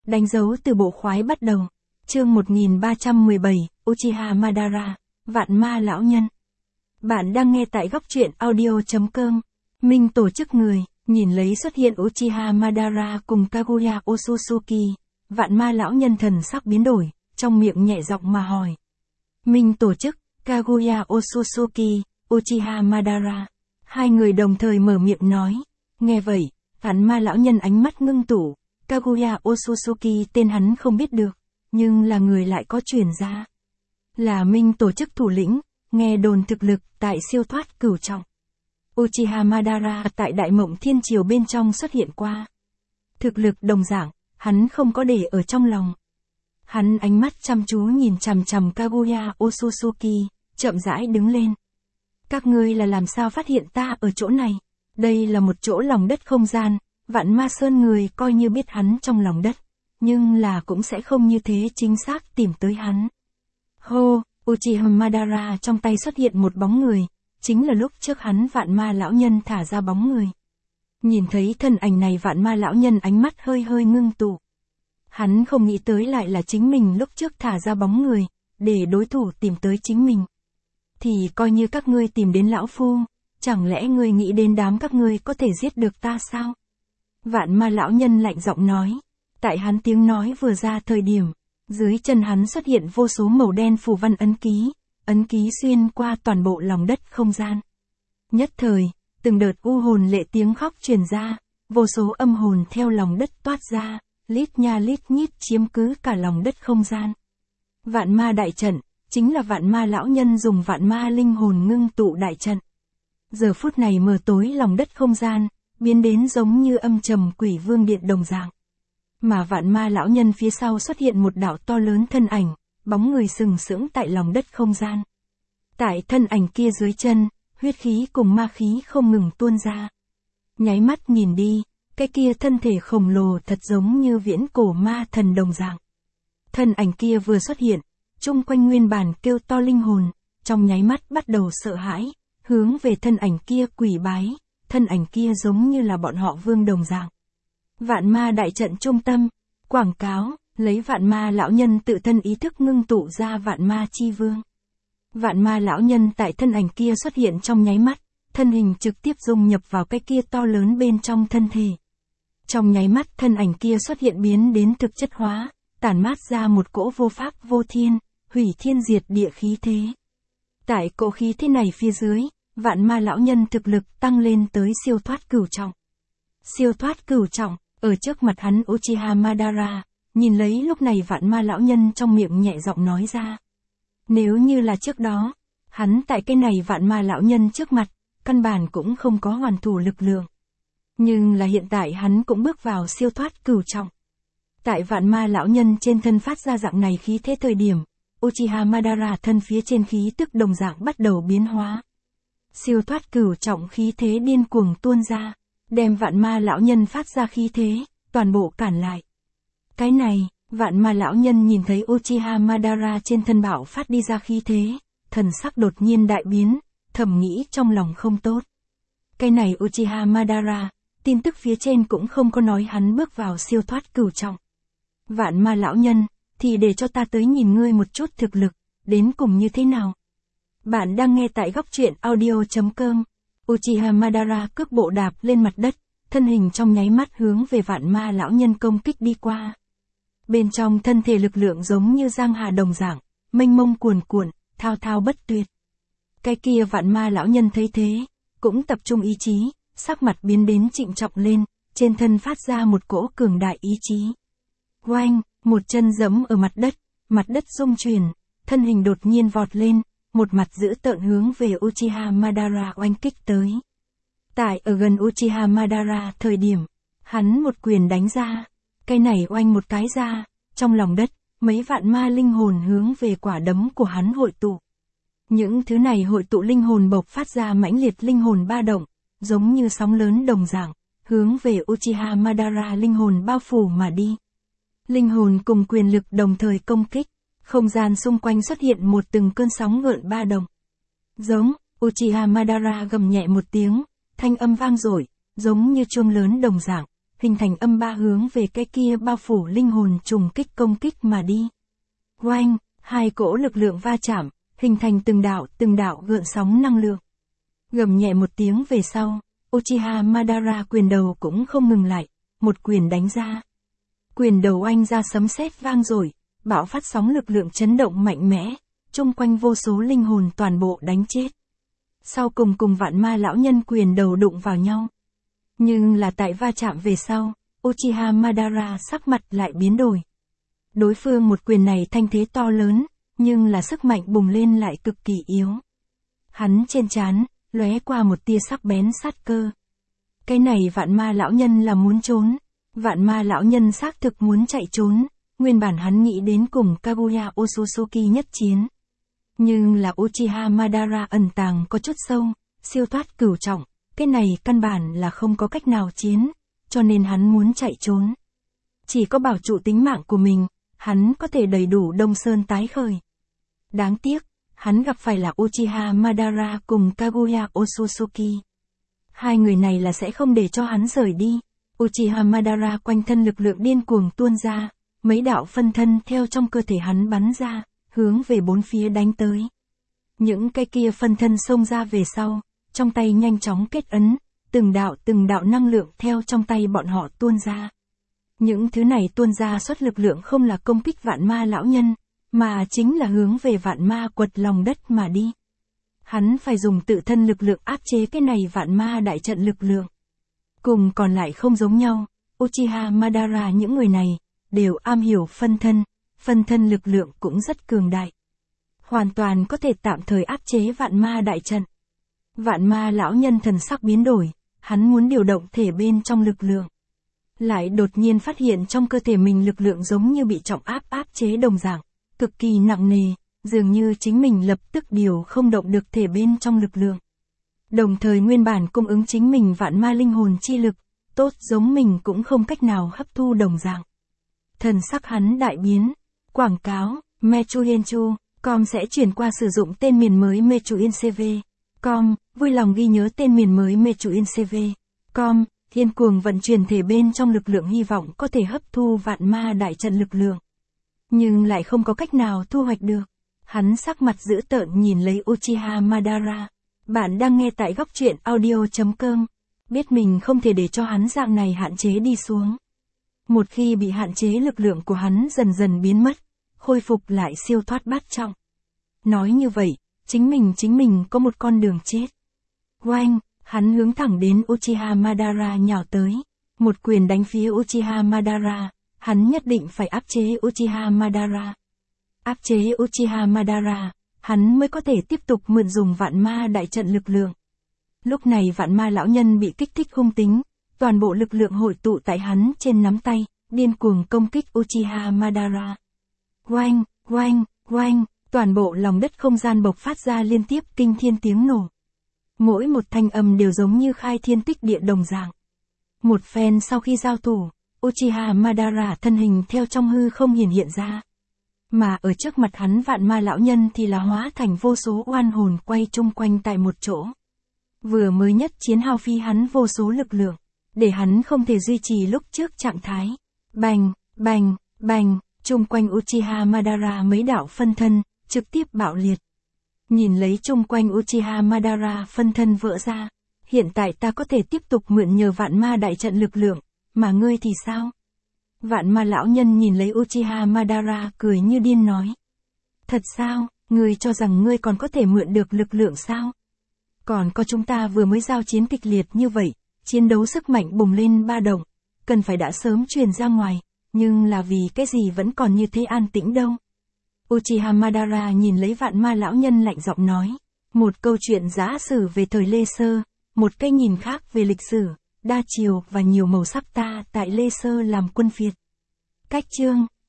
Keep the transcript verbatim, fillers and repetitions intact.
Đánh dấu từ bộ khoái bắt đầu. Chương một nghìn ba trăm mười bảy, Uchiha Madara, Vạn Ma Lão Nhân. Bạn đang nghe tại góc truyện audio chấm com. Minh tổ chức người, nhìn lấy xuất hiện Uchiha Madara cùng Kaguya Otsutsuki, Vạn Ma Lão Nhân thần sắc biến đổi, trong miệng nhẹ giọng mà hỏi. Minh tổ chức, Kaguya Otsutsuki, Uchiha Madara. Hai người đồng thời mở miệng nói. Nghe vậy, Vạn Ma Lão Nhân ánh mắt ngưng tụ. Kaguya Otsutsuki tên hắn không biết được, nhưng là người lại có truyền ra. Là Minh tổ chức thủ lĩnh, nghe đồn thực lực tại siêu thoát cửu trọng. Uchiha Madara tại Đại Mộng Thiên Triều bên trong xuất hiện qua. Thực lực đồng dạng, hắn không có để ở trong lòng. Hắn ánh mắt chăm chú nhìn chằm chằm Kaguya Otsutsuki, chậm rãi đứng lên. Các ngươi là làm sao phát hiện ta ở chỗ này? Đây là một chỗ lòng đất không gian, Vạn Ma Sơn người coi như biết hắn trong lòng đất, nhưng là cũng sẽ không như thế chính xác tìm tới hắn. Hô, Uchiha Madara trong tay xuất hiện một bóng người, chính là lúc trước hắn Vạn Ma Lão Nhân thả ra bóng người. Nhìn thấy thân ảnh này Vạn Ma Lão Nhân ánh mắt hơi hơi ngưng tụ. Hắn không nghĩ tới lại là chính mình lúc trước thả ra bóng người, để đối thủ tìm tới chính mình. Thì coi như các ngươi tìm đến lão phu, chẳng lẽ ngươi nghĩ đến đám các ngươi có thể giết được ta sao? Vạn Ma Lão Nhân lạnh giọng nói. Tại hắn tiếng nói vừa ra thời điểm, dưới chân hắn xuất hiện vô số màu đen phù văn ấn ký, ấn ký xuyên qua toàn bộ lòng đất không gian. Nhất thời, từng đợt u hồn lệ tiếng khóc truyền ra, vô số âm hồn theo lòng đất toát ra, lít nha lít nhít chiếm cứ cả lòng đất không gian. Vạn Ma đại trận, chính là Vạn Ma Lão Nhân dùng Vạn Ma linh hồn ngưng tụ đại trận. Giờ phút này mờ tối lòng đất không gian, biến đến giống như âm trầm quỷ vương điện đồng dạng. Mà Vạn Ma Lão Nhân phía sau xuất hiện một đạo to lớn thân ảnh, bóng người sừng sững tại lòng đất không gian. Tại thân ảnh kia dưới chân, huyết khí cùng ma khí không ngừng tuôn ra. Nháy mắt nhìn đi, cái kia thân thể khổng lồ thật giống như viễn cổ ma thần đồng dạng. Thân ảnh kia vừa xuất hiện, chung quanh nguyên bản kêu to linh hồn, trong nháy mắt bắt đầu sợ hãi, hướng về thân ảnh kia quỳ bái, thân ảnh kia giống như là bọn họ vương đồng dạng. Vạn Ma đại trận trung tâm, quảng cáo, lấy Vạn Ma Lão Nhân tự thân ý thức ngưng tụ ra Vạn Ma chi vương. Vạn Ma Lão Nhân tại thân ảnh kia xuất hiện trong nháy mắt, thân hình trực tiếp dung nhập vào cái kia to lớn bên trong thân thể. Trong nháy mắt thân ảnh kia xuất hiện biến đến thực chất hóa, tản mát ra một cỗ vô pháp vô thiên, hủy thiên diệt địa khí thế. Tại cỗ khí thế này phía dưới, Vạn Ma Lão Nhân thực lực tăng lên tới siêu thoát cửu trọng. Siêu thoát cửu trọng, ở trước mặt hắn Uchiha Madara, nhìn lấy lúc này Vạn Ma Lão Nhân trong miệng nhẹ giọng nói ra. Nếu như là trước đó, hắn tại cái này Vạn Ma Lão Nhân trước mặt, căn bản cũng không có hoàn thủ lực lượng. Nhưng là hiện tại hắn cũng bước vào siêu thoát cửu trọng. Tại Vạn Ma Lão Nhân trên thân phát ra dạng này khí thế thời điểm, Uchiha Madara thân phía trên khí tức đồng dạng bắt đầu biến hóa. Siêu thoát cửu trọng khí thế điên cuồng tuôn ra, đem Vạn Ma Lão Nhân phát ra khí thế, toàn bộ cản lại. Cái này, Vạn Ma Lão Nhân nhìn thấy Uchiha Madara trên thân bạo phát đi ra khí thế, thần sắc đột nhiên đại biến, thầm nghĩ trong lòng không tốt. Cái này Uchiha Madara, tin tức phía trên cũng không có nói hắn bước vào siêu thoát cửu trọng. Vạn Ma Lão Nhân, thì để cho ta tới nhìn ngươi một chút thực lực, đến cùng như thế nào. Bạn đang nghe tại góc truyện audio chấm com. Uchiha Madara cước bộ đạp lên mặt đất, thân hình trong nháy mắt hướng về Vạn Ma Lão Nhân công kích đi qua. Bên trong thân thể lực lượng giống như giang hà đồng dạng, mênh mông cuồn cuộn, thao thao bất tuyệt. Cái kia Vạn Ma Lão Nhân thấy thế, cũng tập trung ý chí, sắc mặt biến đến trịnh trọng lên, trên thân phát ra một cỗ cường đại ý chí. Oanh, một chân giẫm ở mặt đất, mặt đất rung chuyển, thân hình đột nhiên vọt lên, một mặt dữ tợn hướng về Uchiha Madara oanh kích tới. Tại ở gần Uchiha Madara thời điểm, hắn một quyền đánh ra, cái này oanh một cái ra, trong lòng đất, mấy vạn ma linh hồn hướng về quả đấm của hắn hội tụ. Những thứ này hội tụ linh hồn bộc phát ra mãnh liệt linh hồn ba động, giống như sóng lớn đồng dạng, hướng về Uchiha Madara linh hồn bao phủ mà đi. Linh hồn cùng quyền lực đồng thời công kích, không gian xung quanh xuất hiện một từng cơn sóng gợn ba động. Giống, Uchiha Madara gầm nhẹ một tiếng, thanh âm vang dội, giống như chuông lớn đồng dạng, hình thành âm ba hướng về cái kia bao phủ linh hồn trùng kích công kích mà đi. Oanh, hai cỗ lực lượng va chạm, hình thành từng đạo từng đạo gợn sóng năng lượng. Gầm nhẹ một tiếng về sau, Uchiha Madara quyền đầu cũng không ngừng lại, một quyền đánh ra. Quyền đầu oanh ra sấm sét vang dội, bạo phát sóng lực lượng chấn động mạnh mẽ, chung quanh vô số linh hồn toàn bộ đánh chết. Sau cùng cùng vạn ma lão nhân quyền đầu đụng vào nhau. Nhưng là tại va chạm về sau, Uchiha Madara sắc mặt lại biến đổi. Đối phương một quyền này thanh thế to lớn, nhưng là sức mạnh bùng lên lại cực kỳ yếu. Hắn trên trán lóe qua một tia sắc bén sát cơ. Cái này vạn ma lão nhân là muốn trốn. Vạn ma lão nhân xác thực muốn chạy trốn, nguyên bản hắn nghĩ đến cùng Kaguya Otsutsuki nhất chiến. Nhưng là Uchiha Madara ẩn tàng có chút sâu, siêu thoát cửu trọng, cái này căn bản là không có cách nào chiến, cho nên hắn muốn chạy trốn. Chỉ có bảo trụ tính mạng của mình, hắn có thể đầy đủ Đông Sơn tái khởi. Đáng tiếc, hắn gặp phải là Uchiha Madara cùng Kaguya Otsutsuki. Hai người này là sẽ không để cho hắn rời đi. Uchiha Madara quanh thân lực lượng điên cuồng tuôn ra, mấy đạo phân thân theo trong cơ thể hắn bắn ra, hướng về bốn phía đánh tới. Những cái kia phân thân xông ra về sau, trong tay nhanh chóng kết ấn, từng đạo từng đạo năng lượng theo trong tay bọn họ tuôn ra. Những thứ này tuôn ra xuất lực lượng không là công kích vạn ma lão nhân, mà chính là hướng về vạn ma quật lòng đất mà đi. Hắn phải dùng tự thân lực lượng áp chế cái này vạn ma đại trận lực lượng. Cùng còn lại không giống nhau, Uchiha Madara những người này, đều am hiểu phân thân, phân thân lực lượng cũng rất cường đại. Hoàn toàn có thể tạm thời áp chế vạn ma đại trận. Vạn ma lão nhân thần sắc biến đổi, hắn muốn điều động thể bên trong lực lượng. Lại đột nhiên phát hiện trong cơ thể mình lực lượng giống như bị trọng áp áp chế đồng dạng, cực kỳ nặng nề, dường như chính mình lập tức điều không động được thể bên trong lực lượng. Đồng thời nguyên bản cung ứng chính mình vạn ma linh hồn chi lực, tốt giống mình cũng không cách nào hấp thu đồng dạng. Thần sắc hắn đại biến, quảng cáo, Mechuyenchu, com sẽ chuyển qua sử dụng tên miền mới Mechuincv, com, vui lòng ghi nhớ tên miền mới Mechuincv, com, thiên cuồng vận chuyển thể bên trong lực lượng hy vọng có thể hấp thu vạn ma đại trận lực lượng. Nhưng lại không có cách nào thu hoạch được. Hắn sắc mặt dữ tợn nhìn lấy Uchiha Madara. Bạn đang nghe tại góc truyện audio.com. Biết mình không thể để cho hắn dạng này hạn chế đi xuống. Một khi bị hạn chế lực lượng của hắn dần dần biến mất, khôi phục lại siêu thoát bát trọng. Nói như vậy, chính mình chính mình có một con đường chết. Oanh, hắn hướng thẳng đến Uchiha Madara nhào tới. Một quyền đánh phía Uchiha Madara, hắn nhất định phải áp chế Uchiha Madara. Áp chế Uchiha Madara, hắn mới có thể tiếp tục mượn dùng vạn ma đại trận lực lượng. Lúc này vạn ma lão nhân bị kích thích hung tính, toàn bộ lực lượng hội tụ tại hắn trên nắm tay, điên cuồng công kích Uchiha Madara. Oanh, oanh, oanh, toàn bộ lòng đất không gian bộc phát ra liên tiếp kinh thiên tiếng nổ. Mỗi một thanh âm đều giống như khai thiên tích địa đồng dạng. Một phen sau khi giao thủ, Uchiha Madara thân hình theo trong hư không hiển hiện ra. Mà ở trước mặt hắn vạn ma lão nhân thì là hóa thành vô số oan hồn quay chung quanh tại một chỗ. Vừa mới nhất chiến hao phí hắn vô số lực lượng, để hắn không thể duy trì lúc trước trạng thái. Bành, bành, bành, chung quanh Uchiha Madara mấy đạo phân thân, trực tiếp bạo liệt. Nhìn lấy chung quanh Uchiha Madara phân thân vỡ ra, hiện tại ta có thể tiếp tục mượn nhờ vạn ma đại trận lực lượng, mà ngươi thì sao? Vạn ma lão nhân nhìn lấy Uchiha Madara cười như điên nói. Thật sao, ngươi cho rằng ngươi còn có thể mượn được lực lượng sao? Còn có chúng ta vừa mới giao chiến kịch liệt như vậy, chiến đấu sức mạnh bùng lên ba động, cần phải đã sớm truyền ra ngoài, nhưng là vì cái gì vẫn còn như thế an tĩnh đâu. Uchiha Madara nhìn lấy vạn ma lão nhân lạnh giọng nói. Một câu chuyện giả sử về thời Lê Sơ, một cái nhìn khác về lịch sử, đa chiều và nhiều màu sắc ta tại Lê Sơ làm quân phiệt. Cách chương,